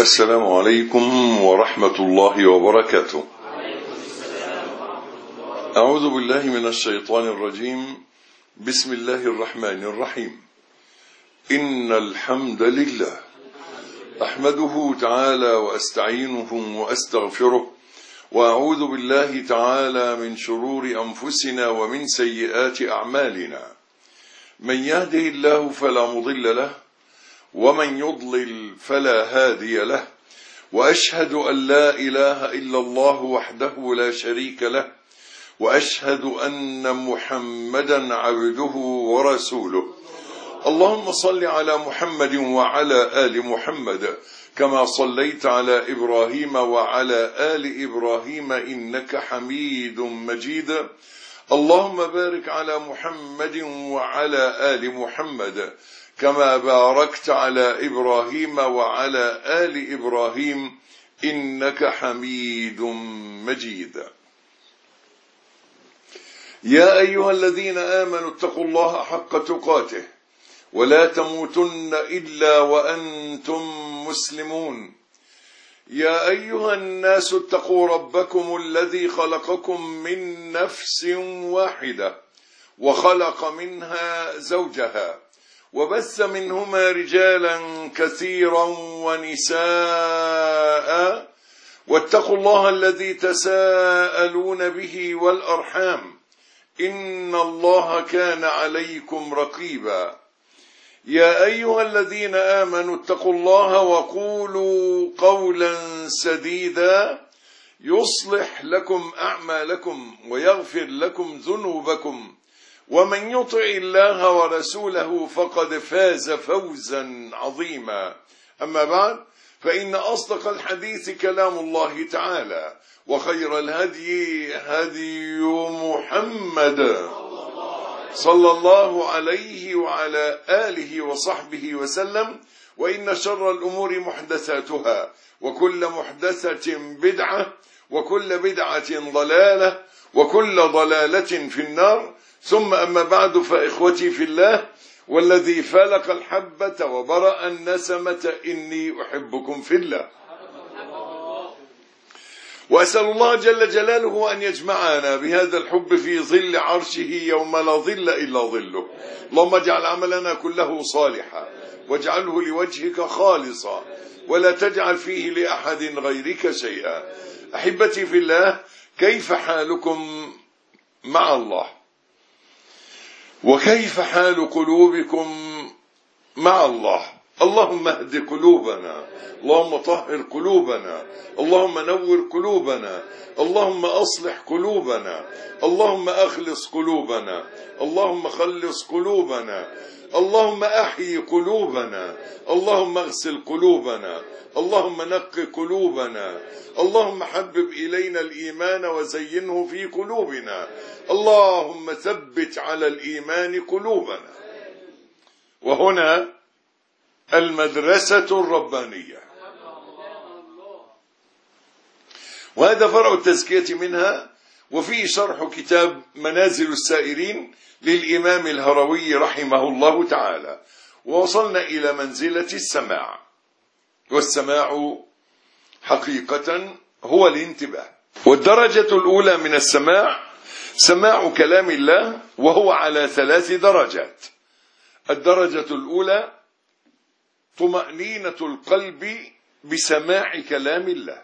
السلام عليكم ورحمة الله وبركاته. أعوذ بالله من الشيطان الرجيم. بسم الله الرحمن الرحيم. إن الحمد لله أحمده تعالى وأستعينه وأستغفره، وأعوذ بالله تعالى من شرور أنفسنا ومن سيئات أعمالنا. من يهده الله فلا مضل له، ومن يضلل فلا هادي له، وأشهد أن لا إله إلا الله وحده لا شريك له، وأشهد أن محمدا عبده ورسوله. اللهم صل على محمد وعلى آل محمد كما صليت على إبراهيم وعلى آل إبراهيم إنك حميد مجيد. اللهم بارك على محمد وعلى آل محمد كما باركت على إبراهيم وعلى آل إبراهيم إنك حميد مجيد. يا أيها الذين آمنوا اتقوا الله حق تقاته ولا تموتن إلا وأنتم مسلمون. يا أيها الناس اتقوا ربكم الذي خلقكم من نفس واحدة وخلق منها زوجها وبث منهما رجالا كثيرا ونساء، واتقوا الله الذي تساءلون به والأرحام إن الله كان عليكم رقيبا. يا أيها الذين آمنوا اتقوا الله وقولوا قولا سديدا يصلح لكم أعمالكم ويغفر لكم ذنوبكم، ومن يطع الله ورسوله فقد فاز فوزا عظيما. أما بعد، فإن أصدق الحديث كلام الله تعالى، وخير الهدي هدي محمد صلى الله عليه وعلى آله وصحبه وسلم، وإن شر الأمور محدثاتها، وكل محدثة بدعة، وكل بدعة ضلالة، وكل ضلالة في النار. ثم أما بعد، فإخوتي في الله والذي فلق الحبة وبرأ النسمة إني أحبكم في الله، وأسأل الله جل جلاله أن يجمعنا بهذا الحب في ظل عرشه يوم لا ظل إلا ظله. اللهم اجعل عملنا كله صالحا، واجعله لوجهك خالصا، ولا تجعل فيه لأحد غيرك شيئا. أحبتي في الله، كيف حالكم مع الله؟ وكيف حال قلوبكم مع الله؟ اللهم اهد قلوبنا، اللهم طهر قلوبنا، اللهم نور قلوبنا، اللهم أصلح قلوبنا، اللهم أخلص قلوبنا، اللهم خلص قلوبنا، اللهم أحيي قلوبنا، اللهم اغسل قلوبنا، اللهم نق قلوبنا، اللهم حبب إلينا الإيمان وزينه في قلوبنا، اللهم ثبت على الإيمان قلوبنا. وهنا المدرسة الربانية، وهذا فرع التزكية منها، وفيه شرح كتاب منازل السائرين للإمام الهروي رحمه الله تعالى. ووصلنا إلى منزلة السماع، والسماع حقيقة هو الانتباه. والدرجة الأولى من السماع سماع كلام الله، وهو على 3 درجات. الدرجة الأولى طمأنينة القلب بسماع كلام الله.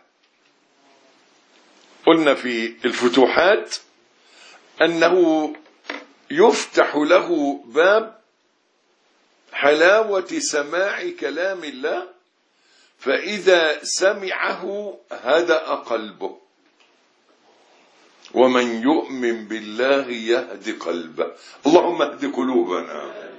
قلنا في الفتوحات أنه يفتح له باب حلاوة سماع كلام الله، فإذا سمعه هدأ قلبه. ومن يؤمن بالله يهد قلبه. اللهم اهد قلوبنا.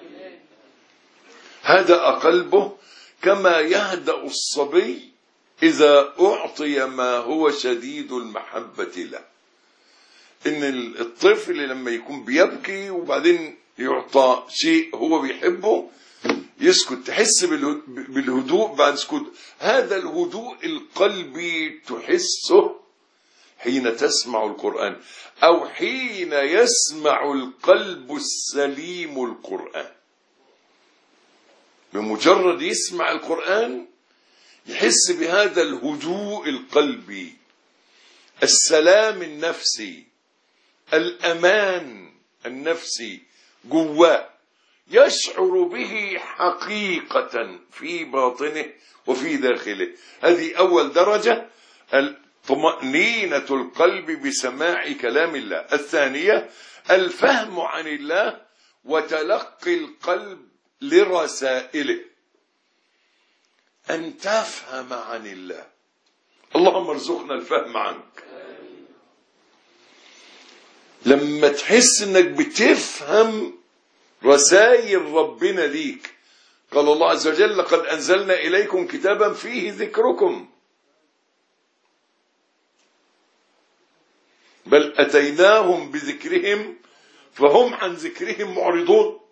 هدأ قلبه كما يهدأ الصبي إذا أعطي ما هو شديد المحبة له. إن الطفل لما يكون بيبكي وبعدين يعطى شيء هو بيحبه يسكت، تحس بالهدوء بعد سكوت. هذا الهدوء القلبي تحسه حين تسمع القرآن، أو حين يسمع القلب السليم القرآن. بمجرد يسمع القرآن يحس بهذا الهدوء القلبي، السلام النفسي، الأمان النفسي جواه، يشعر به حقيقة في باطنه وفي داخله. هذه أول درجة، طمأنينة القلب بسماع كلام الله. الثانية الفهم عن الله وتلقي القلب لرسائله، أن تفهم عن الله. اللهم ارزقنا الفهم عنك. لما تحس انك بتفهم رسائل ربنا ليك، قال الله عز وجل لقد أنزلنا إليكم كتابا فيه ذكركم بل أتيناهم بذكرهم فهم عن ذكرهم معرضون.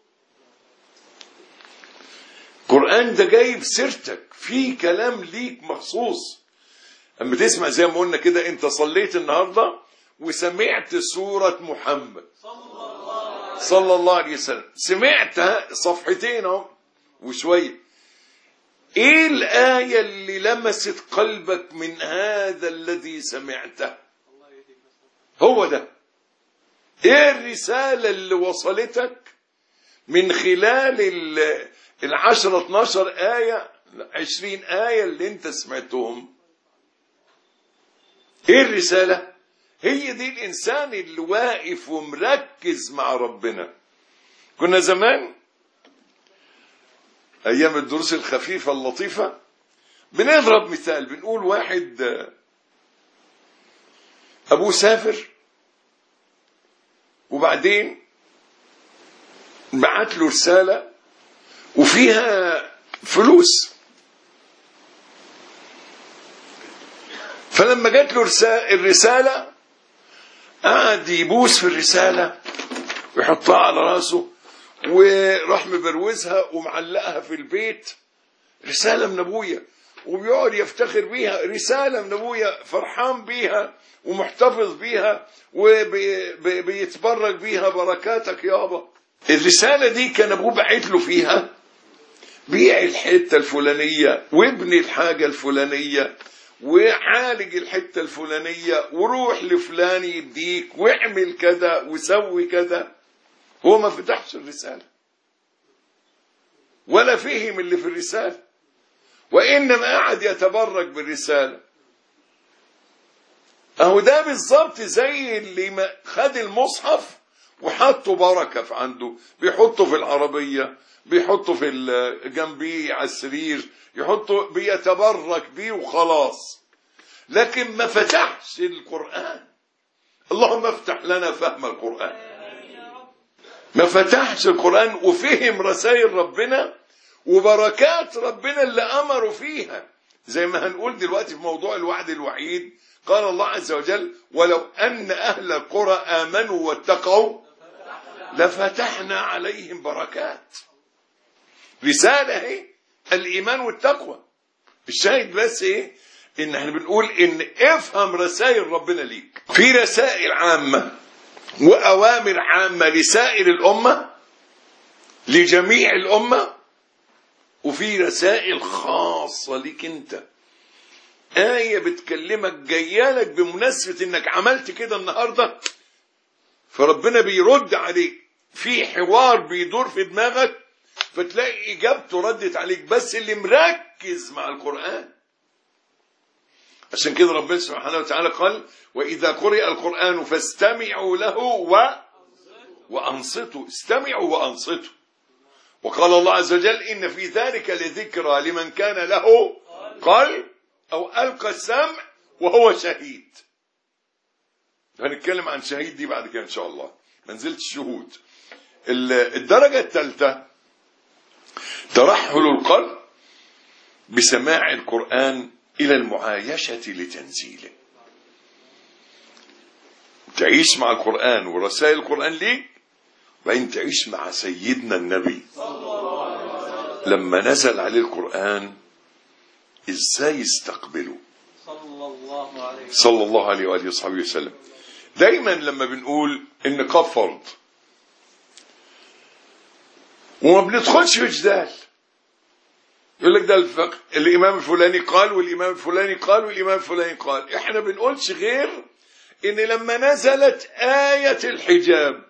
القرآن ده جايب سيرتك، في كلام ليك مخصوص. اما تسمع زي ما قلنا كده، انت صليت النهارده وسمعت سورة محمد صلى الله عليه وسلم، سمعتها صفحتين اهو وشوية، ايه الآية اللي لمست قلبك من هذا الذي سمعته؟ هو ده. ايه الرسالة اللي وصلتك من خلال 10 12 آية 20 آية اللي انت سمعتهم؟ ايه الرسالة؟ هي دي الإنسان اللي واقف ومركز مع ربنا. كنا زمان أيام الدروس الخفيفة اللطيفة بنضرب مثال، بنقول واحد أبوه سافر وبعدين بعت له رسالة وفيها فلوس، فلما جات له الرسالة قعد يبوس في الرسالة ويحطها على راسه، وراح مبروزها ومعلقها في البيت، رسالة من أبويا، وبيقعد يفتخر بيها، رسالة من أبويا، فرحان بيها ومحتفظ بيها وبيتبرك بيها، بركاتك يابا. الرسالة دي كان أبوه بعت له فيها بيع الحتة الفلانية وابني الحاجة الفلانية وعالج الحتة الفلانية وروح لفلان يديك واعمل كذا وسوي كذا. هو ما فتحش الرسالة ولا فهم اللي في الرسالة، وإنما قاعد يتبرك بالرسالة. أهو ده بالظبط زي اللي خد المصحف وحطه بركة في عنده، بيحطه في العربية، بيحطه في جنبيه على السرير، يحطه بيتبرك بيه وخلاص، لكن ما فتحش القرآن. اللهم افتح لنا فهم القرآن. ما فتحش القرآن وفهم رسائل ربنا وبركات ربنا اللي أمروا فيها، زي ما هنقول دلوقتي في موضوع الوعد الوعيد. قال الله عز وجل ولو أن أهل القرى آمنوا واتقوا لفتحنا عليهم بركات. رسالة اهي، الإيمان والتقوى. الشاهد بس ايه؟ ان احنا بنقول ان افهم رسائل ربنا ليك. في رسائل عامة وأوامر عامة لسائر الأمة، لجميع الأمة، وفي رسائل خاصة لك انت. آية بتكلمك جايالك بمناسبة انك عملت كده النهاردة، فربنا بيرد عليك في حوار بيدور في دماغك، فتلاقي إجابته ردت عليك، بس اللي مركز مع القرآن. عشان كده ربنا سبحانه وتعالى قال وإذا قرئ القرآن فاستمعوا له وأنصتوا. استمعوا وأنصتوا. وقال الله عز وجل إن في ذلك لذكرى لمن كان له قلب أو ألقى السمع وهو شهيد. هنتكلم عن شهيد دي بعد كده إن شاء الله، منزلة الشهود. الدرجة الثالثة ترحل القلب بسماع القرآن إلى المعايشة لتنزيله. تعيش مع القرآن ورسائل القرآن ليك، وإن تعيش مع سيدنا النبي لما نزل عليه القرآن إزاي يستقبله صلى الله عليه وآله وصحبه وسلم. دايما لما بنقول النقاب فرض وما بندخلش في جدال، يقول لك ده الفقه، الإمام الفلاني قال والإمام الفلاني قال والإمام الفلاني قال. إحنا بنقولش غير إن لما نزلت آية الحجاب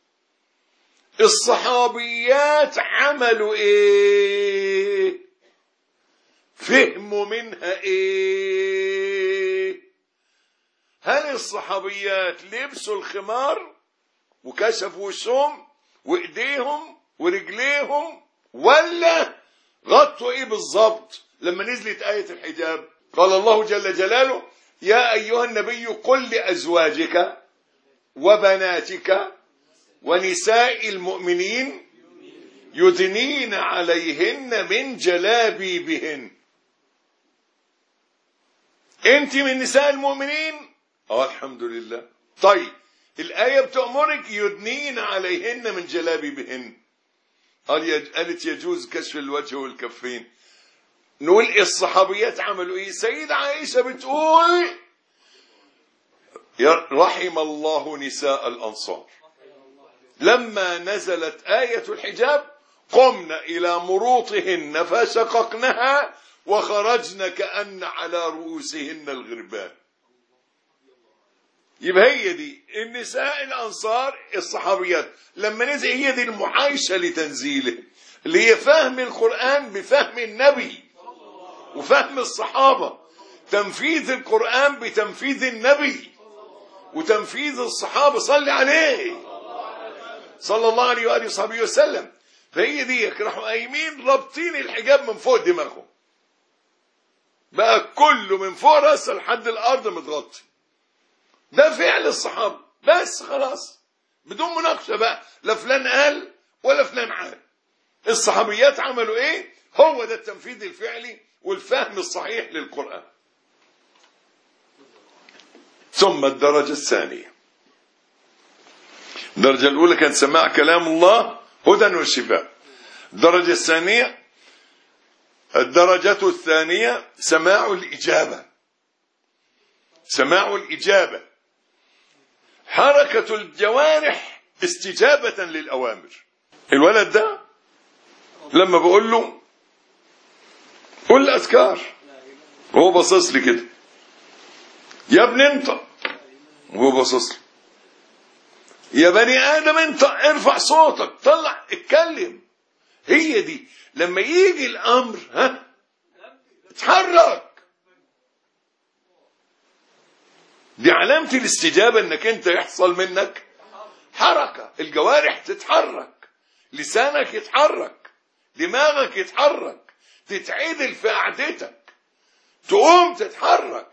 الصحابيات عملوا إيه؟ فهموا منها إيه؟ هل الصحابيات لبسوا الخمار وكشفوا وشهم وإيديهم ورجليهم، ولا غطوا إيه بالضبط لما نزلت آية الحجاب؟ قال الله جل جلاله: يا أيها النبي قل لأزواجك وبناتك ونساء المؤمنين يدنين عليهن من جلابيبهن. انت من نساء المؤمنين؟ الحمد لله. طيب الآية بتأمرك يدنين عليهن من جلابيبهن، قالت يجوز كشف الوجه والكفين. نقول الصحابيات عملوا ايه؟ سيدة عائشة بتقول: رحم الله نساء الأنصار لما نزلت آية الحجاب قمن إلى مروطهن فشققنها وخرجن كأن على رؤوسهن الغربان. يبقى هي دي النساء الأنصار الصحابيات لما نزل، هي دي المعايشة لتنزيله، اللي هي فهم القرآن بفهم النبي وفهم الصحابة، تنفيذ القرآن بتنفيذ النبي وتنفيذ الصحابة صلى عليه صلى الله عليه وآله وصحبه وسلم. فهي دي راحوا قايمين رابطين الحجاب من فوق دماغهم، بقى كله من فوق راسه لحد الأرض متغطي. ده فعل الصحابة بس، خلاص بدون مناقشة بقى، لا فلان قال ولا فلان عاد. الصحابيات عملوا ايه؟ هو ده التنفيذ الفعلي والفهم الصحيح للقرآن. ثم الدرجة الثانية. الدرجة الأولى كان سماع كلام الله هدى وشفاء. الدرجة الثانية، الدرجة الثانية سماع الإجابة. سماع الإجابة حركة الجوارح استجابة للأوامر. الولد ده لما بقول له قول الأذكار وهو باصص لي كده، يا ابني انت، وهو باصص لي، يا بني آدم انت ارفع صوتك، طلع اتكلم. هي دي لما يجي الأمر اتحرك. دي علامة الاستجابة، انك انت يحصل منك حركة، الجوارح تتحرك، لسانك يتحرك، دماغك يتحرك، تتعدل في قعدتك، تقوم تتحرك.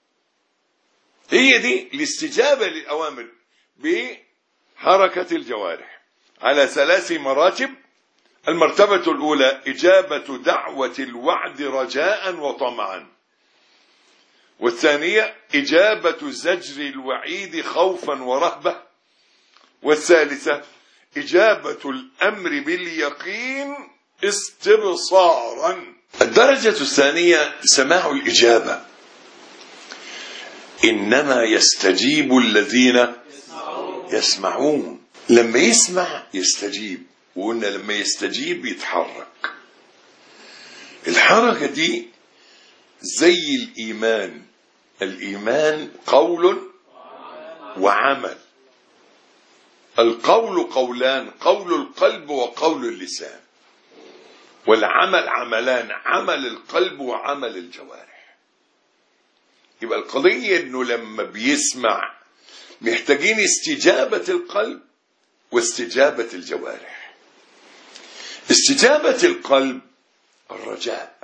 هي دي الاستجابة للأوامر بحركة الجوارح على 3 مراتب. المرتبة الأولى إجابة دعوة الوعد رجاء وطمعا، والثانية إجابة زجر الوعيد خوفا ورهبة، والثالثة إجابة الأمر باليقين استبصارا. الدرجة الثانية سماع الإجابة. إنما يستجيب الذين يسمعون. لما يسمع يستجيب، وقلنا لما يستجيب يتحرك. الحركة دي زي الإيمان. الإيمان قول وعمل. القول قولان، قول القلب وقول اللسان، والعمل عملان، عمل القلب وعمل الجوارح. يبقى القضية انه لما بيسمع محتاجين استجابة القلب واستجابة الجوارح. استجابة القلب الرجاء،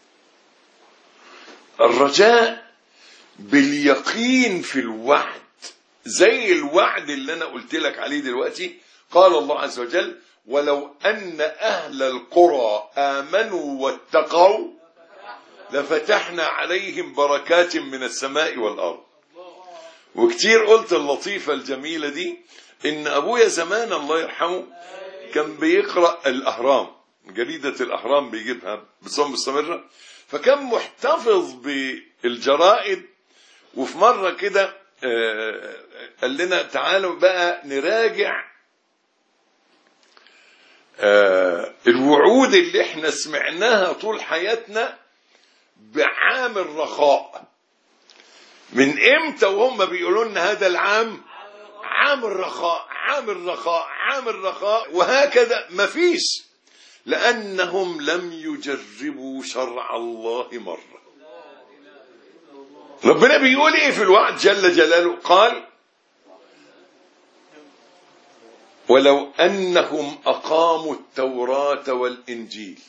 الرجاء باليقين في الوعد، زي الوعد اللي انا قلت لك عليه دلوقتي. قال الله عز وجل: ولو ان اهل القرى امنوا واتقوا لفتحنا عليهم بركات من السماء والارض. وكتير قلت اللطيفة الجميلة دي، ان ابويا زمان الله يرحمه كان بيقرأ الاهرام، جريدة الاهرام بيجيبها بصوم مستمرة، فكان محتفظ بالجرائد. وفي مرة كده قال لنا تعالوا بقى نراجع الوعود اللي احنا سمعناها طول حياتنا بعام الرخاء، من امتى وهم بيقولوا لنا هذا العام عام الرخاء عام الرخاء عام الرخاء، وهكذا مفيش، لأنهم لم يجربوا شرع الله مرة. ربنا بيقول ايه في الوعد جل جلاله؟ قال ولو أنهم أقاموا التوراة والإنجيل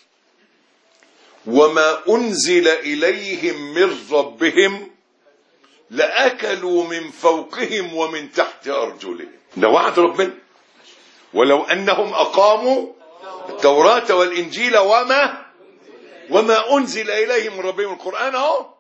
وما أنزل إليهم من ربهم لأكلوا من فوقهم ومن تحت أرجلهم. ده وعد ربنا. ولو أنهم أقاموا التوراة والإنجيل وما أنزل إليهم من ربهم، القرآن اهو،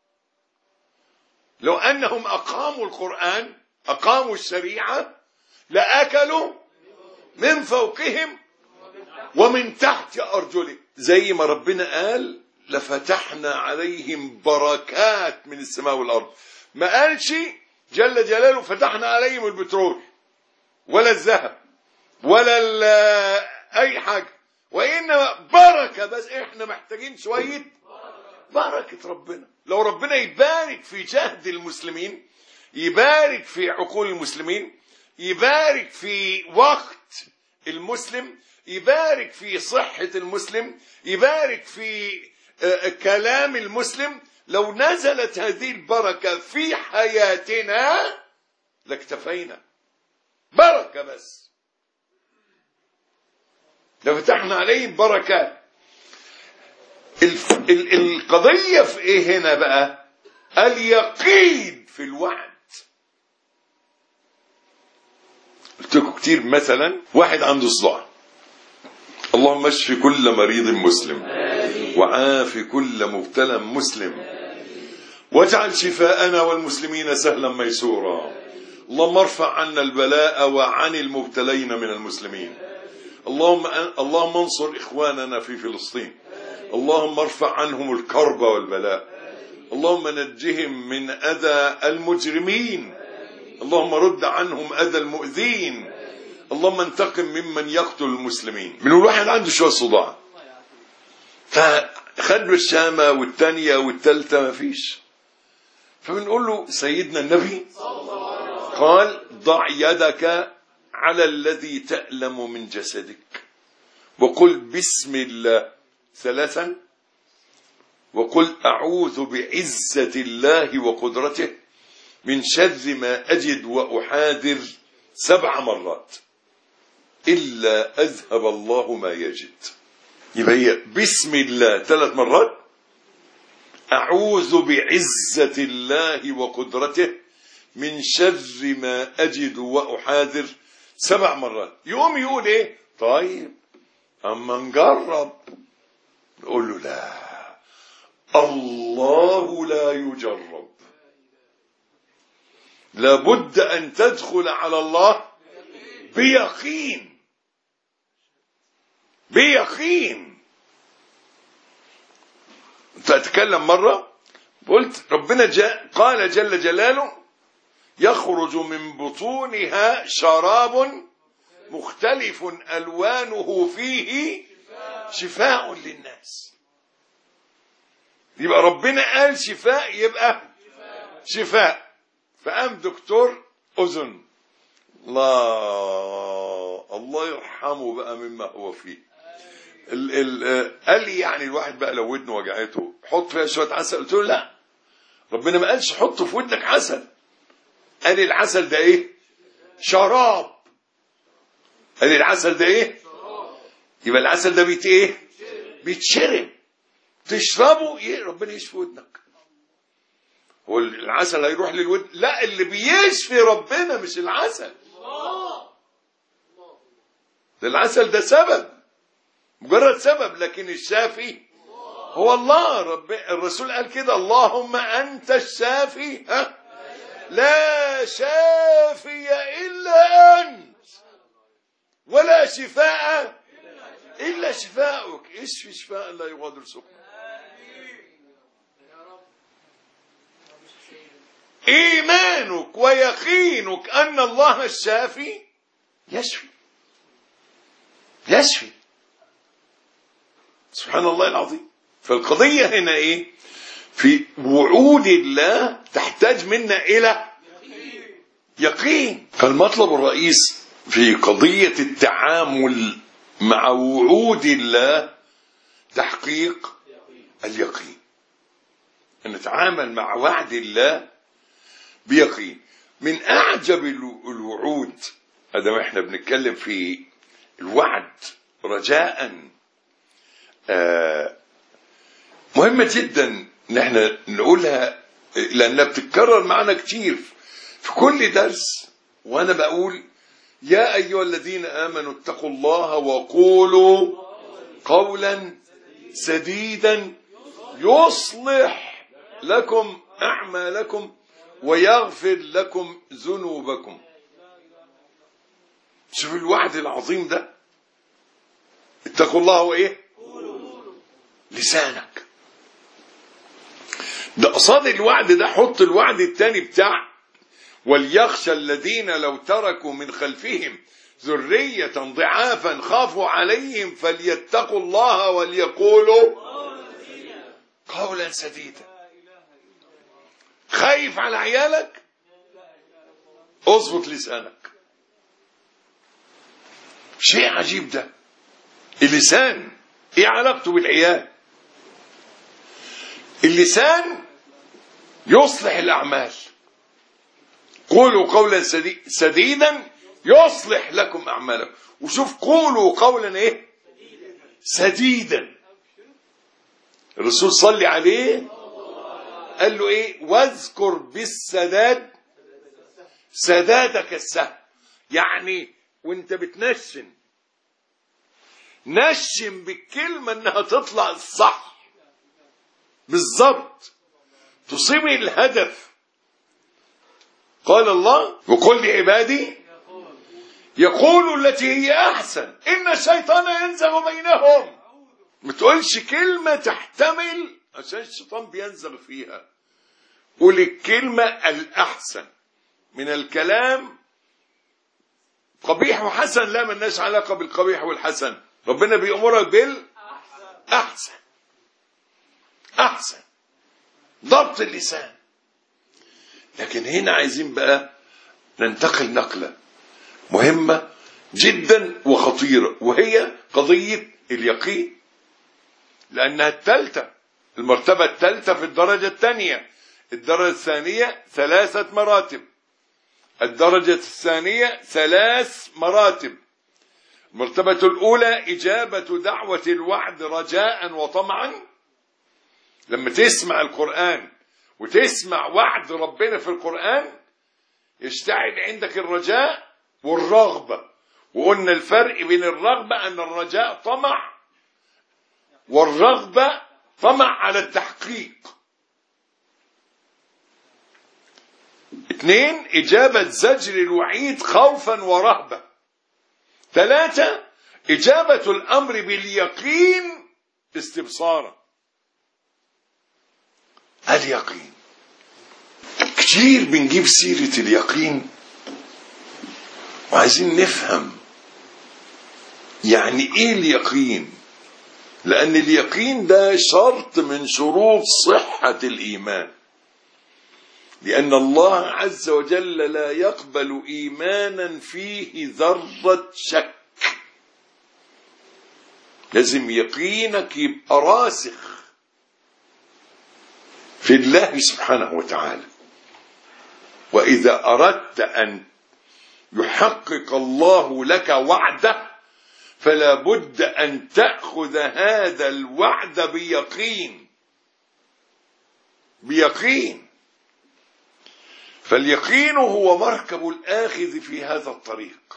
لو أنهم أقاموا القرآن أقاموا الشريعة لأكلوا من فوقهم ومن تحت أرجلهم، زي ما ربنا قال لفتحنا عليهم بركات من السماء والأرض. ما قالش جل جلاله فتحنا عليهم البترول ولا الذهب ولا أي حاجة، وإنما بركة بس. إحنا محتاجين شوية بركة ربنا. لو ربنا يبارك في جهد المسلمين، يبارك في عقول المسلمين، يبارك في وقت المسلم، يبارك في صحة المسلم، يبارك في كلام المسلم، لو نزلت هذه البركة في حياتنا لاكتفينا. بركة بس، لفتحنا عليهم بركات. القضية في ايه هنا بقى؟ اليقين في الوعد. قلت لكم كتير، مثلا واحد عنده صداع، اللهم اشف كل مريض مسلم وعاف كل مبتلى مسلم واجعل شفاءنا والمسلمين سهلا ميسورا. اللهم ارفع عنا البلاء وعن المبتلين من المسلمين. اللهم انصر إخواننا في فلسطين. اللهم ارفع عنهم الكرب والبلاء. اللهم نجهم من أذى المجرمين. اللهم رد عنهم أذى المؤذين. اللهم انتقم ممن يقتل المسلمين. من الواحد عنده شوية صداع، فخد بالشامة والتانية والتالتة ما فيش، فبنقول له سيدنا النبي قال ضع يدك على الذي تألم من جسدك وقل بسم الله 3 وقل أعوذ بعزة الله وقدرته من شر ما أجد وأحاذر 7 مرات إلا أذهب الله ما يجد. يبقى هي بسم الله 3 مرات، أعوذ بعزة الله وقدرته من شر ما أجد وأحاذر 7 مرات. يقوم يقول إيه؟ طيب أما نجرب. نقول له لا، الله لا يجرب، لابد أن تدخل على الله بيقين. بيقين. فأتكلم مرة قلت ربنا قال جل جلاله يخرج من بطونها شراب مختلف ألوانه فيه شفاء للناس. يبقى ربنا قال شفاء، يبقى شفاء. فقام دكتور أذن، الله يرحمه بقى مما هو فيه، قال لي يعني الواحد بقى لو ودنه وجعته حط فيها شوية عسل. قلت له لا، ربنا ما قالش حطه في ودنك عسل، قال العسل ده ايه؟ شراب. قال العسل ده ايه؟ يبقى العسل ده ايه؟ بيتشرب، تشربه ايه؟ ربنا يشفي ودنك. هو العسل هيروح للودن؟ لا، اللي بيشفي ربنا مش العسل. ده العسل ده سبب، مجرد سبب، لكن الشافي هو الله. الرسول قال كده اللهم أنت الشافي لا شافي إلا أنت ولا شفاء إلا شفاءك. اشفي شفاء لا يغادر سقما. إيمانك ويقينك أن الله الشافي يشفي. سبحان الله العظيم. فالقضية هنا ايه؟ في وعود الله تحتاج منا الى يقين. فالمطلب الرئيس في قضية التعامل مع وعود الله تحقيق اليقين، أن نتعامل مع وعد الله بيقين. من أعجب الوعود، هذا ما احنا بنتكلم في الوعد رجاء، مهمة جدا ان احنا نقولها لأنها بتتكرر معنا كتير في كل درس. وأنا بقول يا أيها الذين آمنوا اتقوا الله وقولوا قولا سديدا يصلح لكم أعمالكم ويغفر لكم ذنوبكم. شوف الوعد العظيم ده، اتقوا الله وإيه؟ لسانك. ده قصاد الوعد ده حط الوعد التاني بتاع وليخشى الذين لو تركوا من خلفهم ذرية ضعافا خافوا عليهم فليتقوا الله وليقولوا قولا سديدا. خايف على عيالك؟ اضبط لسانك. شيء عجيب ده. اللسان ايه علاقته بالعيال؟ اللسان يصلح الأعمال. قولوا قولا سديدا يصلح لكم أعمالكم. وشوف قولوا قولا ايه؟ سديدا. الرسول صلى عليه قال له ايه؟ واذكر بالسداد سدادك السهم. يعني وانت بتنشن نشن بالكلمة انها تطلع الصح بالضبط، تصيب الهدف. قال الله وقل لعبادي يقولوا التي هي احسن ان الشيطان ينزغ بينهم. ما تقولش كلمة تحتمل عشان الشيطان بينزغ فيها. قول الكلمة الأحسن من الكلام. قبيح وحسن لا، ملناش علاقة بالقبيح والحسن. ربنا بيأمرك بالأحسن. أحسن ضبط اللسان. لكن هنا عايزين بقى ننتقل نقلة مهمة جدا وخطيرة، وهي قضية اليقين، لأنها الثالثة، المرتبة الثالثة في الدرجة الثانية. الدرجة الثانية 3 مراتب، الدرجة الثانية 3 مراتب. المرتبة الأولى إجابة دعوة الوعد رجاء وطمعا. لما تسمع القرآن وتسمع وعد ربنا في القرآن يشتعل عندك الرجاء والرغبة. وقلنا الفرق بين الرغبة أن الرجاء طمع والرغبة طمع على التحقيق. 2 إجابة زجر الوعيد خوفا ورهبة. 3 إجابة الأمر باليقين استبصارا. اليقين كتير بنجيب سيرة اليقين وعايزين نفهم يعني ايه اليقين، لأن اليقين ده شرط من شروط صحة الإيمان. لأن الله عز وجل لا يقبل إيمانا فيه ذرة شك. لازم يقينك يبقى راسخ في الله سبحانه وتعالى. وإذا أردت أن يحقق الله لك وعده فلا بد أن تأخذ هذا الوعد بيقين. فاليقين هو مركب الآخذ في هذا الطريق،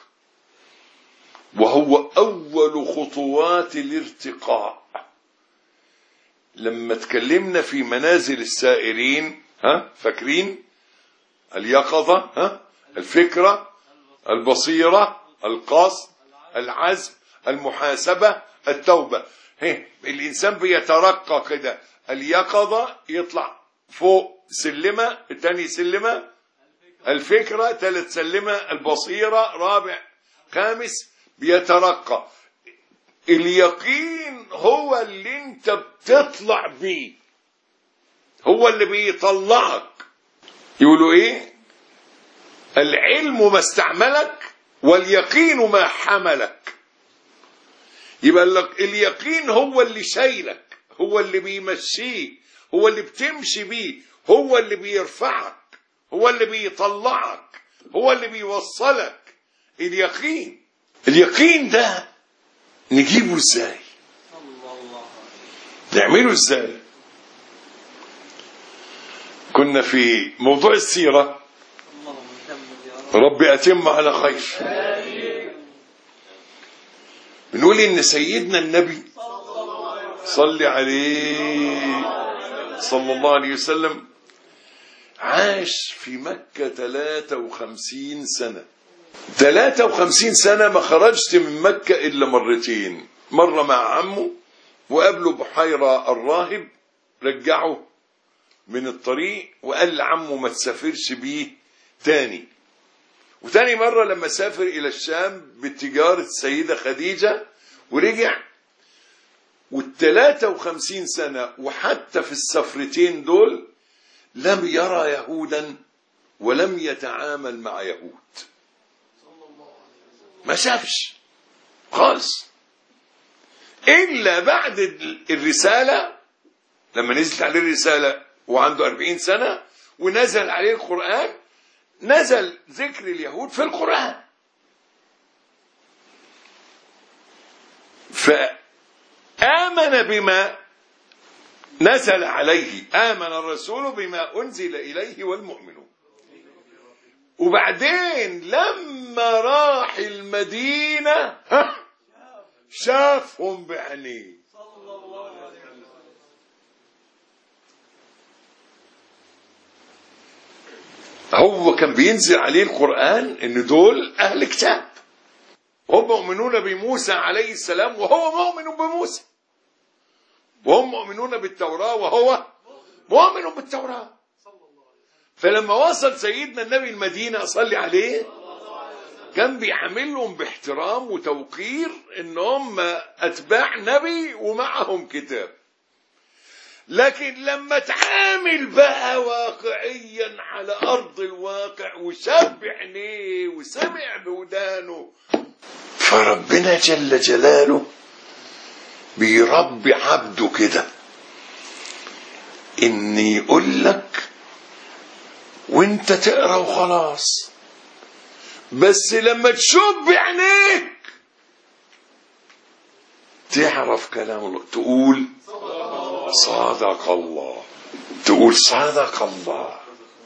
وهو أول خطوات الارتقاء. لما تكلمنا في منازل السائرين فاكرين؟ اليقظة، الفكرة، البصيرة، القصد، العزم، المحاسبة، التوبة. الإنسان بيترقى كده. اليقظة يطلع فوق سلمة، الثاني سلمة الفكرة، 3 سلمة البصيرة، رابع 5 بيترقى. اليقين هو اللي انت بتطلع بيه، هو اللي بيطلعك. يقولوا ايه؟ العلم ما استعملك واليقين ما حملك. يبقى اليقين هو اللي شايلك، هو اللي بيمشيك، هو اللي بتمشي بيه، هو اللي بيرفعك، هو اللي بيطلعك، هو اللي بيوصلك. اليقين ده نجيبه ازاي؟ نعمله ازاي؟ كنا في موضوع السيرة، ربي أتم على خير، بنقول إن سيدنا النبي صلى عليه صلى الله عليه وسلم عاش في مكة 53 سنة. 53 سنة ما خرجت من مكة إلا مرتين، مرة مع عمه وقابله بحيرة الراهب، رجعه من الطريق وقال لعمه ما تسافرش بيه تاني. وتاني مرة لما سافر إلى الشام بتجارة السيدة خديجة ورجع. وال53 سنة وحتى في السفرتين دول لم يرى يهودا ولم يتعامل مع يهود، ما شافش خالص إلا بعد الرسالة، لما نزلت عليه الرسالة وعنده 40 سنة ونزل عليه القرآن، نزل ذكر اليهود في القرآن، فآمن بما نزل عليه، آمن الرسول بما أنزل إليه والمؤمنون. وبعدين لما راح المدينة شافهم بعينيه. هو كان بينزل عليه القرآن ان دول اهل كتاب، هم مؤمنون بموسى عليه السلام وهو مؤمن بموسى، وهم مؤمنون بالتوراة وهو مؤمن بالتوراة. فلما وصل سيدنا النبي المدينة صلي عليه كان بيعاملهم باحترام وتوقير ان هم اتباع نبي ومعهم كتاب. لكن لما تعامل بقى واقعيا على أرض الواقع وشاف بعينيه وسمع بودانه، فربنا جل جلاله بيربي عبده كده إن يقول لك وانت تقرأ وخلاص، بس لما تشوف بعينيك تعرف كلام الله، تقول صادق الله، تقول صادق الله.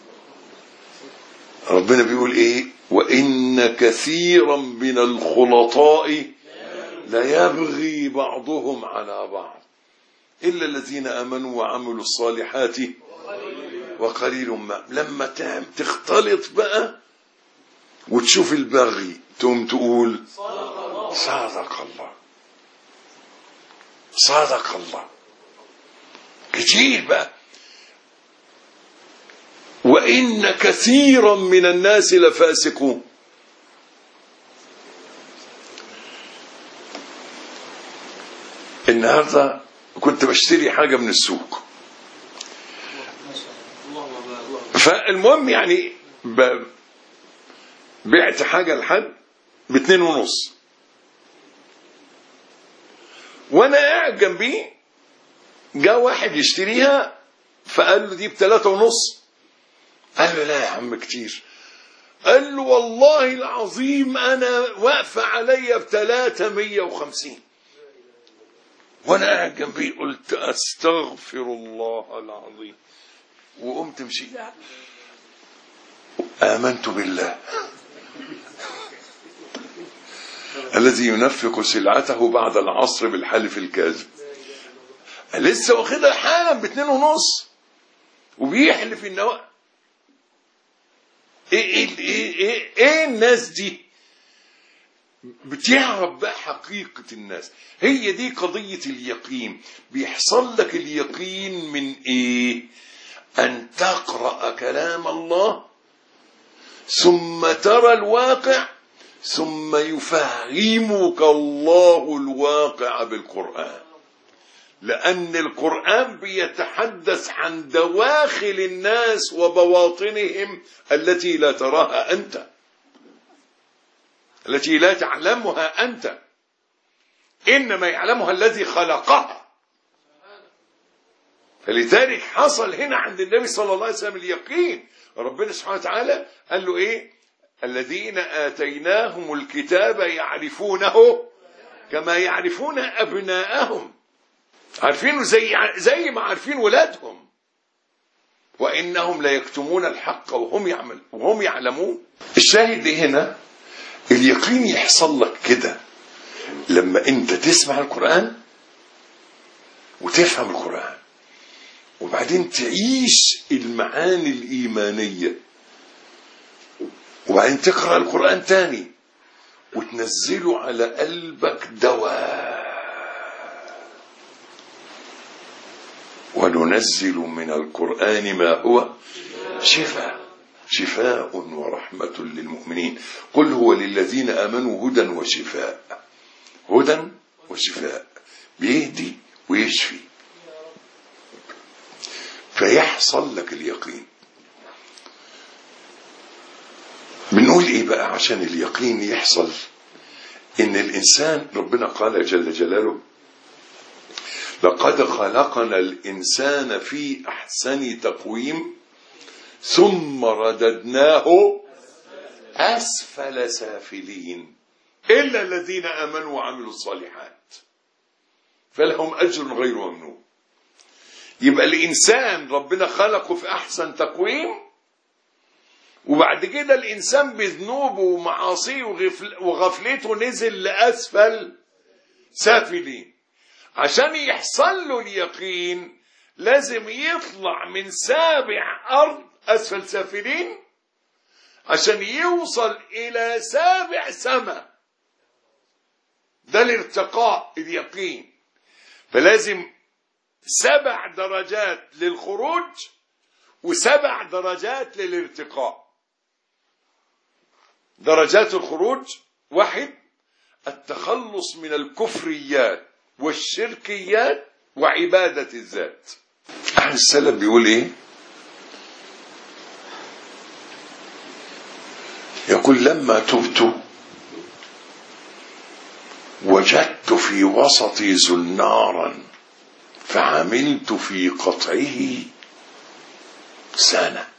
ربنا بيقول ايه؟ وإن كثيرا من الخلطاء ليبغي بعضهم على بعض إلا الذين آمنوا وعملوا الصالحات وقليل ما. لما تختلط بقى وتشوف البغي تقوم تقول صادق الله، صادق الله. كتير بقى. وإن كثيرا من الناس لفاسقون. النهارده كنت بشتري حاجة من السوق، فالمهم يعني بعت حاجة لحد ب2.5، وانا قاعد جنبيه جاء واحد يشتريها فقال له دي ب3.5. قال له لا يا عم كتير. قال له والله العظيم انا واقفة عليا ب350. وانا قاعد جنبيه قلت استغفر الله العظيم، وقمت مشيت. آمنت بالله الذي ينفق سلعته بعد العصر بالحلف الكاذب. لسه واخدها حالا ب2.5 وبيحلف النواء. ايه الناس دي بتعرف بقى حقيقة الناس. هي دي قضية اليقين. بيحصل لك اليقين من ايه؟ ان تقرأ كلام الله ثم ترى الواقع ثم يفهمك الله الواقع بالقرآن، لأن القرآن بيتحدث عن دواخل الناس وبواطنهم التي لا تراها أنت، التي لا تعلمها أنت، إنما يعلمها الذي خلقها. فلذلك حصل هنا عند النبي صلى الله عليه وسلم اليقين. ربنا سبحانه وتعالى قال له إيه؟ الذين آتيناهم الكتاب يعرفونه كما يعرفون أبناءهم، عارفينه زي ما عارفين ولادهم، وإنهم لا يكتمون الحق وهم يعلمون. الشاهد هنا اليقين يحصل لك كده لما انت تسمع القرآن وتفهم القرآن، وبعدين تعيش المعاني الإيمانية، وبعدين تقرأ القرآن تاني وتنزله على قلبك دواء. وننزل من القرآن ما هو شفاء ورحمة للمؤمنين. قل هو للذين آمنوا هدى وشفاء. هدى وشفاء، بيهدي ويشفي. فيحصل لك اليقين. بنقول ايه بقى عشان اليقين يحصل؟ ان الانسان، ربنا قال جل جلاله: لقد خلقنا الانسان في احسن تقويم ثم رددناه اسفل سافلين الا الذين امنوا وعملوا الصالحات فلهم اجر غير ممنون. يبقى الانسان ربنا خلقه في احسن تقويم، وبعد كده الانسان بذنوبه ومعاصيه وغفلته نزل لاسفل سافلين. عشان يحصل له اليقين لازم يطلع من سابع ارض اسفل سافلين عشان يوصل الى سابع سماء. ده الارتقاء، اليقين. فلازم 7 درجات للخروج و7 درجات للارتقاء. درجات الخروج: 1 التخلص من الكفريات والشركيات وعبادة الذات. أهل السلف بيقول إيه؟ يقول: لما تبت وجدت في وسطي زنارا فعملت في قطعه سنة.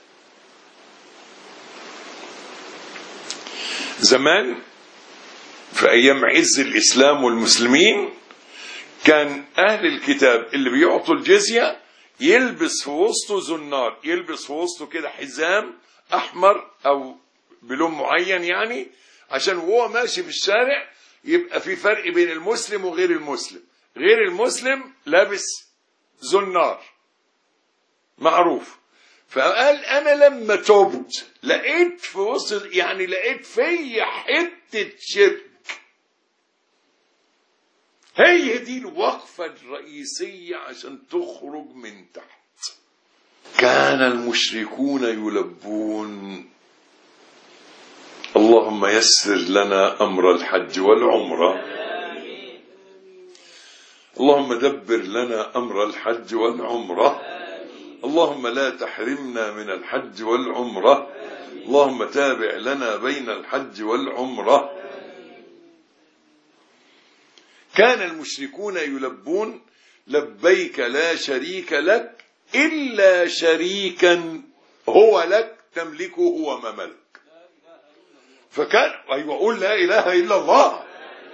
زمان في أيام عز الإسلام والمسلمين كان أهل الكتاب اللي بيعطوا الجزية يلبس في وسطه زنار، يلبس في وسطه كده حزام أحمر أو بلون معين، يعني عشان وهو ماشي في الشارع يبقى في فرق بين المسلم وغير المسلم. غير المسلم لابس زنار معروف. فقال: أنا لما تبت لقيت في وسط، يعني لقيت في حتة شرك. هي دي الوقفة الرئيسية عشان تخرج من تحت. كان المشركون يلبون: اللهم يسر لنا أمر الحج والعمرة، اللهم دبر لنا أمر الحج والعمرة، اللهم لا تحرمنا من الحج والعمرة، اللهم تابع لنا بين الحج والعمرة. كان المشركون يلبون: لبيك لا شريك لك إلا شريكا هو لك تملكه هو ما ملك. فكان قول لا إله إلا الله.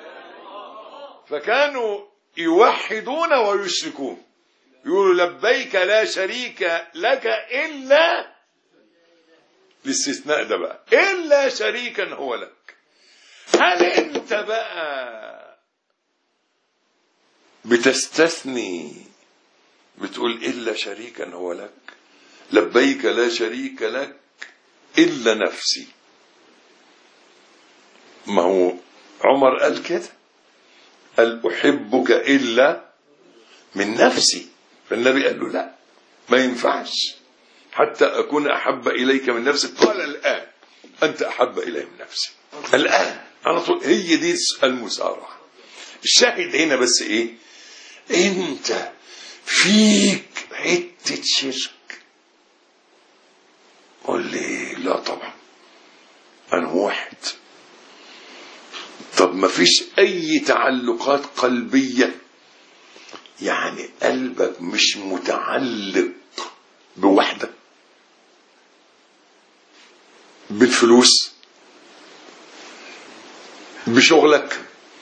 فكانوا يوحدون ويشركون، يقولوا: لبيك لا شريك لك إلا، الاستثناء ده بقى، إلا شريكا هو لك. هل أنت بقى بتستثني بتقول إلا شريكا هو لك؟ لبيك لا شريك لك إلا نفسي. ما هو عمر قال كده، قال: أحبك إلا من نفسي. فالنبي قال له: لا، ما ينفعش حتى أكون أحب إليك من نفسك. قال: الآن أنت أحب إلي من نفسي، الآن على طول. هي دي المسارعة. الشاهد هنا بس ايه؟ انت فيك حتة شرك. قول لي لا طبعا انا واحد. طب ما فيش اي تعلقات قلبية؟ يعني قلبك مش متعلق بوحدة، بالفلوس، بشغلك،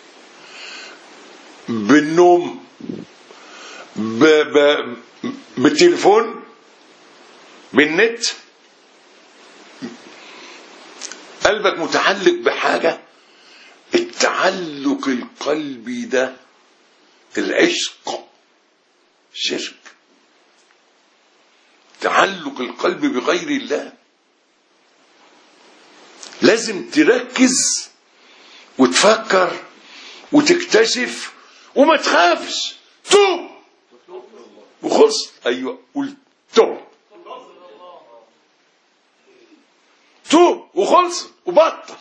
بالنوم، بالتليفون، بالنت؟ قلبك متعلق بحاجة؟ التعلق القلبي ده العشق شرك. تعلق القلب بغير الله. لازم تركز وتفكر وتكتشف وما تخافش. توب وخلص. ايوه قلت توب. توب وخلص وبطل.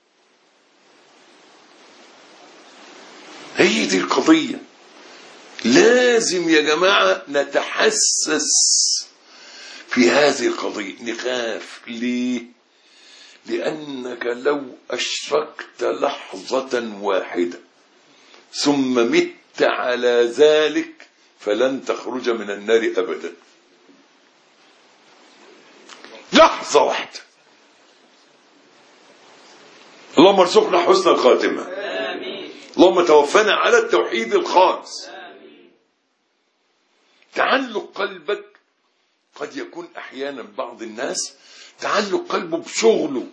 هي دي القضية. لازم يا جماعة نتحسس في هذه القضية. نخاف ليه؟ لأنك لو أشركت لحظة واحدة ثم مت على ذلك فلن تخرج من النار أبدا. لحظة واحدة. اللهم ارزقنا حسن الخاتمة. اللهم توفنا على التوحيد الخالص. تعلق قلبك قد يكون أحيانا بعض الناس تعلق قلبه بشغله،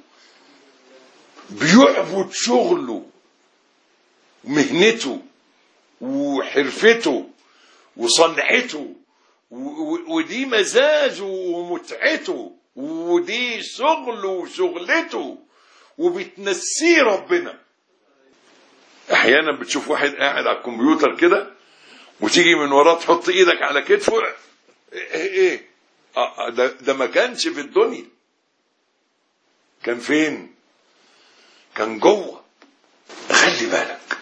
بيعبد شغله ومهنته وحرفته وصنعته، ودي مزاجه ومتعته، ودي شغله وشغلته، وبتنسيه ربنا. احيانا بتشوف واحد قاعد على الكمبيوتر كده وتيجي من وراه تحط ايدك على كتفه. ايه ده ما كانش في الدنيا. كان فين؟ كان جوه. خلي بالك.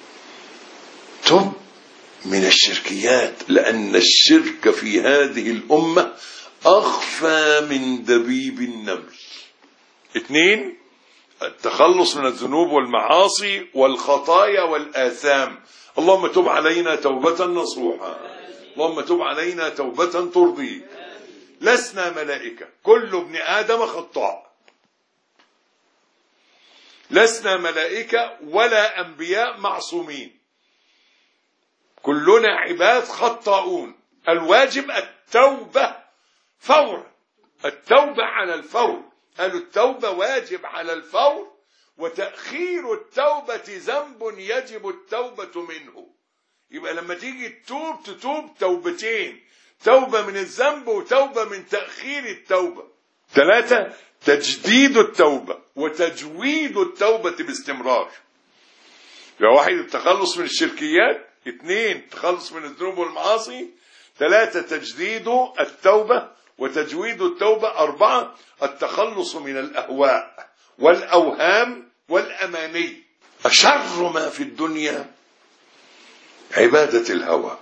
تب من الشركيات، لأن الشرك في هذه الأمة أخفى من دبيب النمل. 2 التخلص من الذنوب والمعاصي والخطايا والآثام. اللهم تب علينا توبة نصوحا. اللهم تب علينا توبة ترضيك. لسنا ملائكة، كل ابن آدم خطاء. لسنا ملائكة ولا أنبياء معصومين، كلنا عباد خطاؤون. الواجب التوبة فورا. التوبة على الفور. قالوا التوبة واجب على الفور، وتأخير التوبة ذنب يجب التوبة منه. يبقى لما تيجي تتوب توبتين، توبة من الذنب وتوبة من تأخير التوبة. 3 تجديد التوبة وتجويد التوبة باستمرار. يبقى 1 التخلص من الشركيات، 2 التخلص من الذنوب والمعاصي، 3 تجديد التوبة وتجويد التوبة، 4 التخلص من الأهواء والأوهام والأماني. أشر ما في الدنيا عبادة الهوى.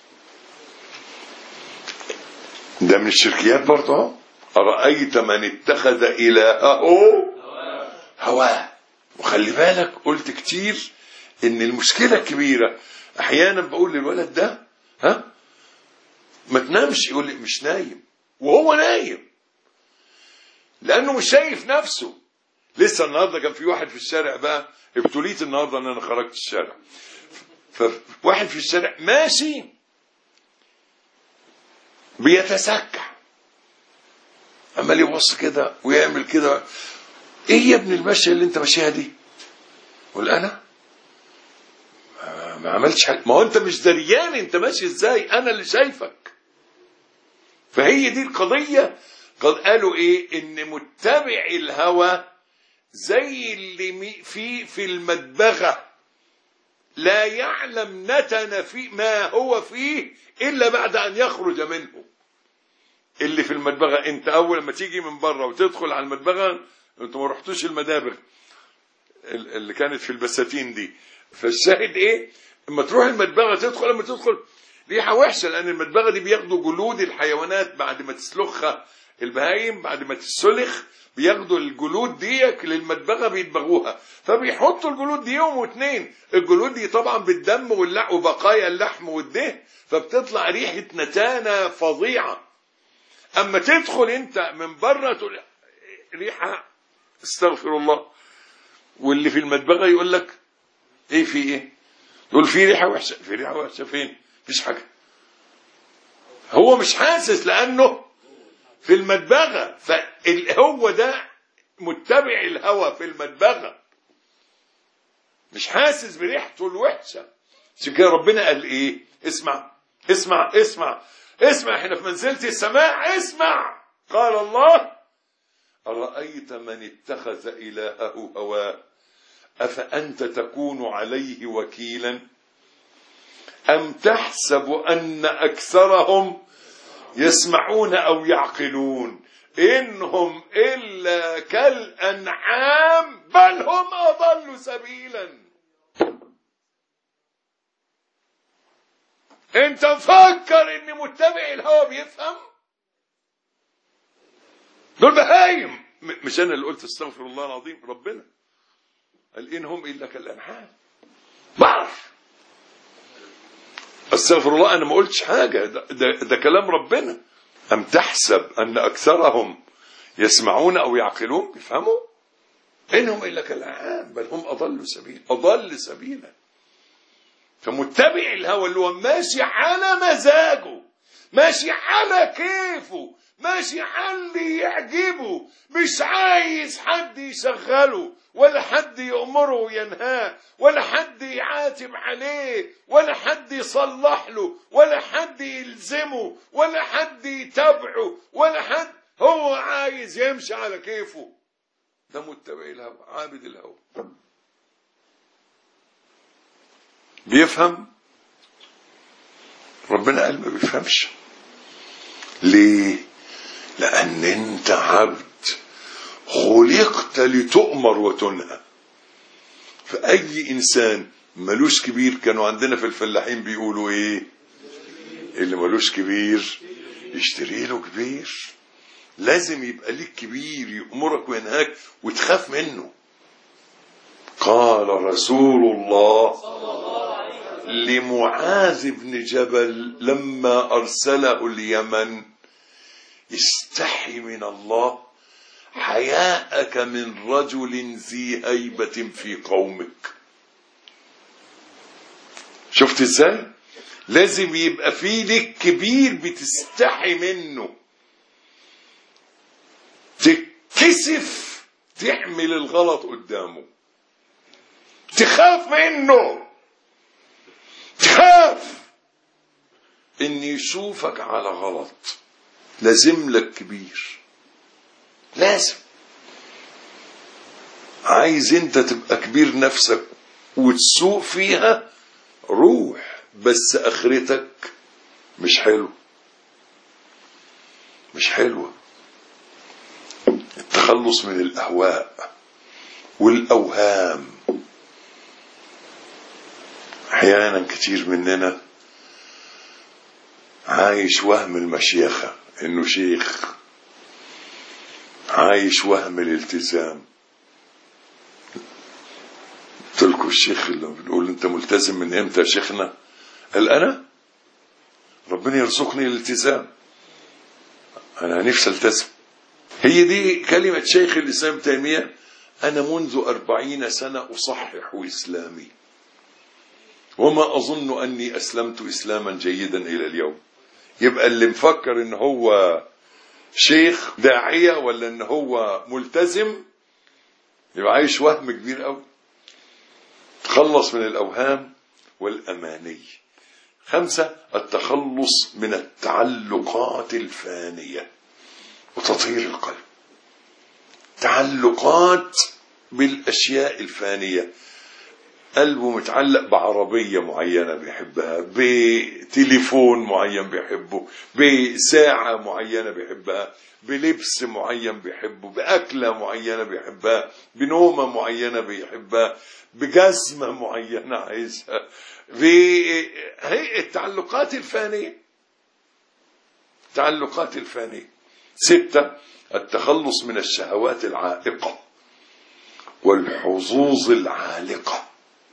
ده من الشركيات برضه. أرأيت من اتخذ إلهه هواه. وخلي بالك قلت كتير إن المشكلة كبيرة. أحيانا بقول للولد ده ما تنامش، يقول لي مش نايم، وهو نايم لأنه مش شايف نفسه. لسه النهارده كان في واحد في الشارع، بقى ابتليت النهارده ان انا خرجت الشارع، فواحد في الشارع ماشي بيتسكع، عمال يبص كده ويعمل كده. ايه يا ابن المشي اللي انت ماشيها دي؟ قول انا ما عملتش حاجه. ما هو انت مش دريان انت ماشي ازاي، انا اللي شايفك. فهي دي القضيه. قد قالوا ايه؟ ان متبع الهوى زي اللي في المدبغه لا يعلم نتن في ما هو فيه الا بعد ان يخرج منه. اللي في المدبغه، انت اول ما تيجي من بره وتدخل على المدبغه، انتوا ما رحتوش المدابغ، اللي كانت في البساتين دي. فالشاهد ايه؟ اما تروح المدبغه تدخل، لما تدخل ريحه وحشه، لان المدبغه دي بياخدوا جلود الحيوانات بعد ما تسلخها البهايم، بعد ما تسلخ بياخدوا الجلود دي للمدبغه بيدبغوها، فبيحطوا الجلود دي يوم واتنين. الجلود دي طبعا بالدم وبقايا اللحم والدهن، فبتطلع ريحه نتانه فظيعه. اما تدخل انت من بره تقول ريحه استغفر الله، واللي في المدبغه يقول لك ايه في ايه؟ تقول في ريحه وحشه. في ريحه وحشه فين؟ مفيش حاجه. هو مش حاسس لانه في المدبغه، فهو ده متبع الهوى في المدبغه، مش حاسس بريحته الوحشه. عشان كده ربنا قال ايه؟ اسمع اسمع اسمع اسمع، احنا في منزلة السماع، اسمع. قال الله: أرأيت من اتخذ إلهه هواه أفأنت تكون عليه وكيلا أم تحسب أن أكثرهم يسمعون أو يعقلون إنهم إلا كالأنعام بل هم أضل سبيلا. انت مفكر ان متبع الهوى بيفهم؟ دول بهايم. مش انا اللي قلت استغفر الله العظيم، ربنا قال انهم الا كالانعام. بعرف استغفر الله، انا ما قلتش حاجه، ده كلام ربنا. ام تحسب ان اكثرهم يسمعون او يعقلون، بيفهموا؟ انهم الا كالانعام بل هم اضل سبيلا. فمتبع الهوى اللي هو ماشي على مزاجه، ماشي على كيفه، ماشي على اللي يعجبه، مش عايز حد يشغله ولا حد يأمره وينهاه ولا حد يعاتب عليه ولا حد يصلح له ولا حد يلزمه ولا حد يتبعه ولا حد، هو عايز يمشي على كيفه. ده متبع الهوى، عابد الهوى. بيفهم؟ ربنا قال ما بيفهمش. ليه؟ لأن أنت عبد خلقت لتؤمر وتنهى. فأي إنسان ملوش كبير، كانوا عندنا في الفلاحين بيقولوا إيه؟ اللي ملوش كبير يشتري له كبير. لازم يبقى ليك كبير يأمرك وينهاك وتخاف منه. قال رسول الله لمعاذ بن جبل لما أرسله اليمن: استحي من الله حياءك من رجل ذي هيبة في قومك. شفت ازاي؟ لازم يبقى في لك كبير بتستحي منه، تتكسف تعمل الغلط قدامه، تخاف منه، تخاف ان يشوفك على غلط. لازم لك كبير، لازم. عايز انت تبقى كبير نفسك وتسوق فيها، روح، بس اخرتك مش حلو، مش حلوة. التخلص من الاهواء والاوهام. احيانا كتير مننا عايش وهم المشيخة انه شيخ، عايش وهم الالتزام. قلت لكم الشيخ اللي بنقول انت ملتزم من امتى يا شيخنا؟ قال انا ربنا يرزقني الالتزام، انا نفسي التزم. هي دي كلمة شيخ الاسلام تيمية: انا منذ 40 سنة اصحح اسلامي وما اظن اني اسلمت اسلاما جيدا الى اليوم. يبقى اللي مفكر ان هو شيخ داعية ولا ان هو ملتزم يبقى عايش وهم كبير قوي. تخلص من الاوهام والاماني. 5: التخلص من التعلقات الفانية وتطهير القلب. تعلقات بالاشياء الفانية. قلبه متعلق بعربية معينة بيحبها، بتليفون معين بيحبه، بساعة معينة بيحبها، بلبس معين بيحبه، بأكلة معينة بيحبها، بنومة معينة بيحبها، بجزمة معينة عايزها، هي التعلقات الفانية. تعلقات الفانية. 6. التخلص من الشهوات العائقة والحظوظ العالقة.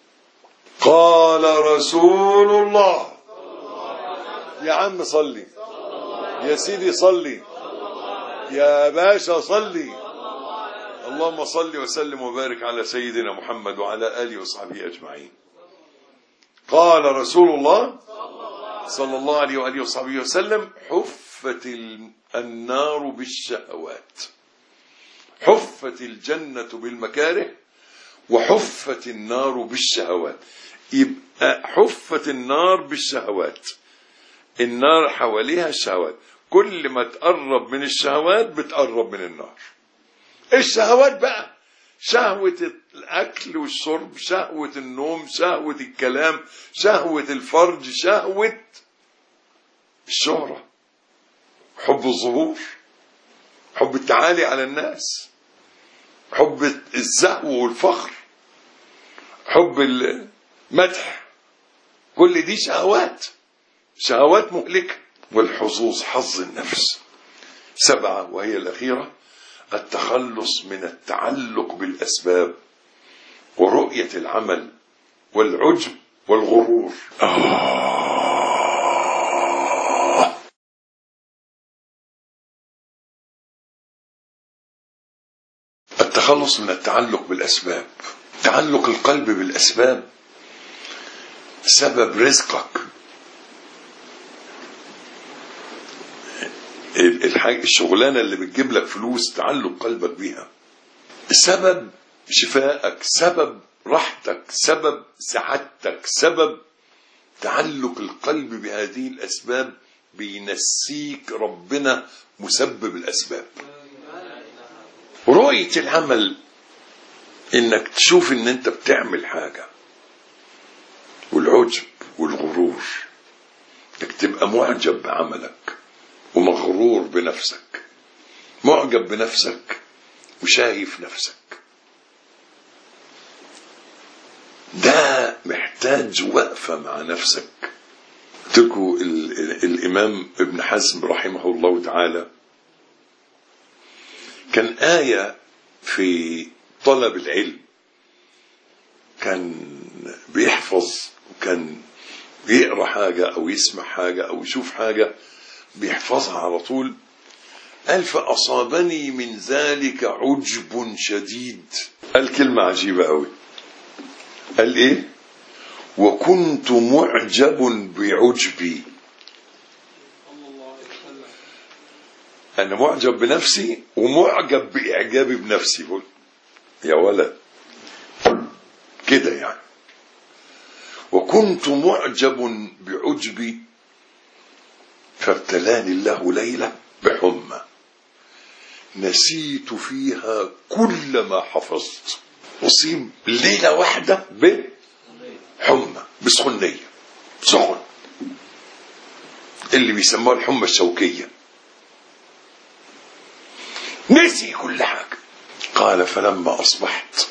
قال رسول الله. يا عم صلي، يا سيدي صلي، يا باشا صلي. اللهم صل وسلم وبارك على سيدنا محمد وعلى آله وصحبه أجمعين. قال رسول الله صلى الله عليه وآله وصحبه وسلم: حفت النار بالشهوات، حفت الجنة بالمكاره، وحفت النار بالشهوات. يبقى حفت النار بالشهوات، النار حواليها الشهوات، كل ما تقرب من الشهوات بتقرب من النار. الشهوات بقى شهوة الأكل والشرب، شهوة النوم، شهوة الكلام، شهوة الفرج، شهوة الشهرة، حب الظهور، حب التعالي على الناس، حب الزهو والفخر، حب المدح، كل دي شهوات، شهوات مهلكة. والحظوظ حظ النفس. 7 وهي الأخيرة: التخلص من التعلق بالأسباب ورؤية العمل والعجب والغرور. التخلص من التعلق بالأسباب. تعلق القلب بالأسباب سبب رزقك. الشغلانة اللي بتجيب لك فلوس تعلق قلبك بيها سبب شفائك، سبب راحتك، سبب سعادتك، سبب تعلق القلب بهذه الأسباب بينسيك ربنا مسبب الأسباب. رؤية العمل انك تشوف ان انت بتعمل حاجة، والعجب والغرور انك تبقى معجب بعملك ومغرور بنفسك، معجب بنفسك وشايف نفسك. ده محتاج وقفة مع نفسك. تلكوا الإمام ابن حزم رحمه الله تعالى كان آية في طلب العلم، كان بيحفظ وكان بيقرأ حاجة أو يسمع حاجة أو يشوف حاجة بيحفظها على طول. قال: فأصابني من ذلك عجب شديد. قال كلمة عجيبة قوي، قال إيه؟ وكنت معجب بعجبي. أنا معجب بنفسي ومعجب بإعجابي بنفسي. قول يا ولد كده يعني. وكنت معجب بعجبي فابتلاني الله ليلة بحمى نسيت فيها كل ما حفظت. أصيب ليلة واحدة بحمى، بسخنية، سخن، اللي بيسموها الحمى الشوكية، نسي كل حاجة. قال: فلما أصبحت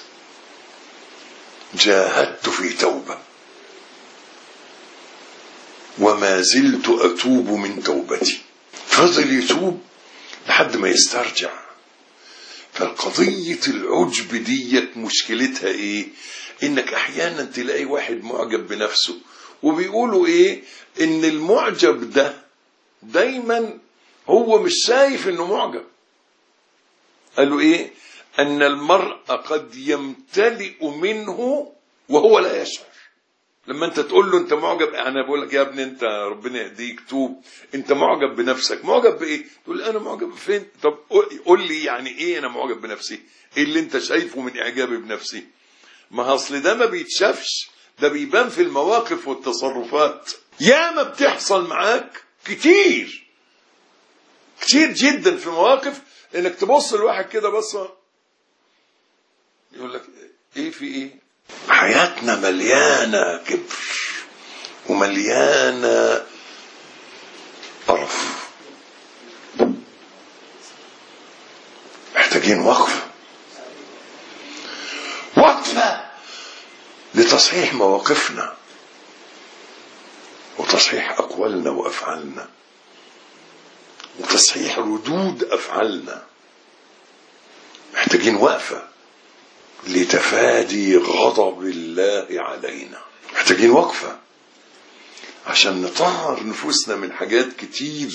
جاهدت في توبة وما زلت أتوب من توبتي. فضل يتوب لحد ما يسترجع. فالقضية العجب ديت مشكلتها ايه؟ انك احيانا تلاقي واحد معجب بنفسه، وبيقولوا ايه؟ ان المعجب ده دايما هو مش شايف انه معجب. قالوا ايه؟ ان المرء قد يمتلئ منه وهو لا يشعر. لما انت تقول له انت معجب، انا بقول لك يا ابني انت ربنا يهديك توب، انت معجب بنفسك. معجب بايه؟ تقول انا معجب فين؟ طب قول لي يعني ايه انا معجب بنفسي؟ ايه اللي انت شايفه من اعجابي بنفسي؟ ما اصل ده ما بيتشافش، ده بيبان في المواقف والتصرفات. يا ما بتحصل معاك كتير كتير جدا في مواقف انك تبص لواحد كده بصه يقول لك ايه في ايه؟ حياتنا مليانة كبر ومليانة قرف. محتاجين وقفة لتصحيح مواقفنا وتصحيح أقوالنا وأفعالنا وتصحيح ردود أفعالنا. محتاجين وقفة لتفادي غضب الله علينا. محتاجين وقفة عشان نطهر نفوسنا من حاجات كتير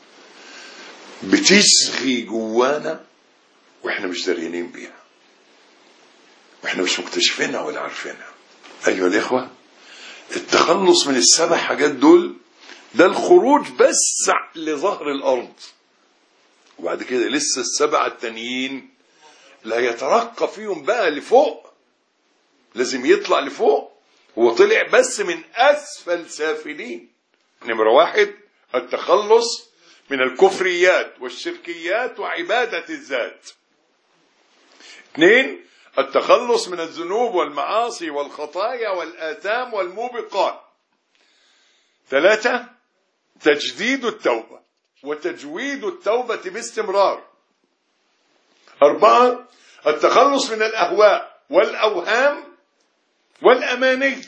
بتشغي جوانا واحنا مش داريين بيها واحنا مش مكتشفينها ولا عارفينها. ايها الاخوة، التخلص من ال7 حاجات دول ده الخروج بس لظهر الارض، وبعد كده لسه ال7 التانيين لا يترقى فيهم بقى لفوق، لازم يطلع لفوق. هو طلع بس من اسفل سافلين. نمرة 1 التخلص من الكفريات والشركيات وعبادة الذات. 2 التخلص من الذنوب والمعاصي والخطايا والآثام والموبقات. 3 تجديد التوبة وتجويد التوبة باستمرار. 4 التخلص من الأهواء والأوهام والأماني.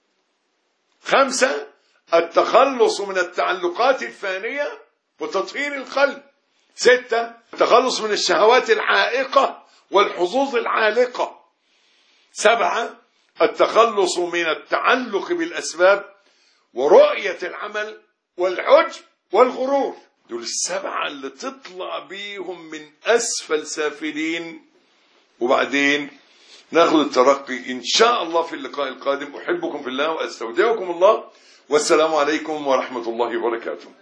5 التخلص من التعلقات الفانية وتطهير القلب. 6 التخلص من الشهوات العائقة والحظوظ العالقة. 7 التخلص من التعلق بالأسباب ورؤية العمل والعجب والغرور. دول ال7 اللي تطلع بيهم من أسفل سافلين، وبعدين ناخذ الترقي إن شاء الله في اللقاء القادم. أحبكم في الله وأستودعكم الله، والسلام عليكم ورحمة الله وبركاته.